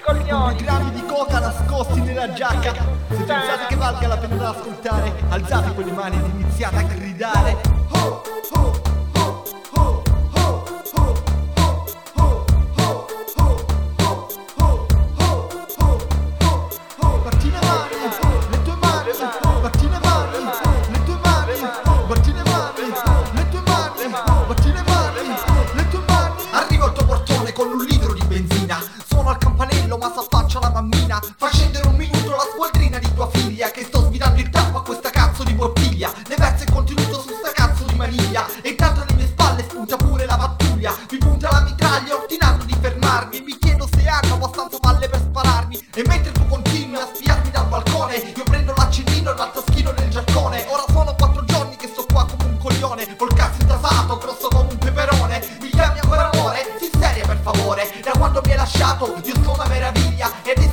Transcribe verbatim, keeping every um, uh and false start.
Con coglioni. due grammi di coca nascosti nella giacca. Se pensate che valga la pena da ascoltare, alzate quelle mani ed iniziate a gridare. Ho, ho, ho, ho, ho, ho, ho, ho, ho, ho, ho, ho, ho, ho. Batti le mani, le tue mani, batti le mani, le tue mani, batti le mani, le tue mani, batti le mani, le tue mani. Arrivo al tuo portone con un litro di benzina, suono al campanello ma s'affaccia la mammina. Fa scendere un minuto la squadrina di tua figlia, che sto svidando il tappo a questa cazzo di bottiglia. Ne verso il contenuto su sta cazzo di maniglia, e intanto alle mie spalle spunta pure la pattuglia. Mi punta la mitraglia ordinando di fermarmi, e mi chiedo se hanno abbastanza palle per spararmi. E mentre tu continui a spiarmi dal balcone, io prendo l'accendino e il taschino nel giaccone. Ora sono quattro giorni che sto qua come un coglione, col cazzo intasato, grosso come un peperone. Mi chiami ancora amore? Si seria per favore, da quando mi hai lasciato io sono una meraviglia, ed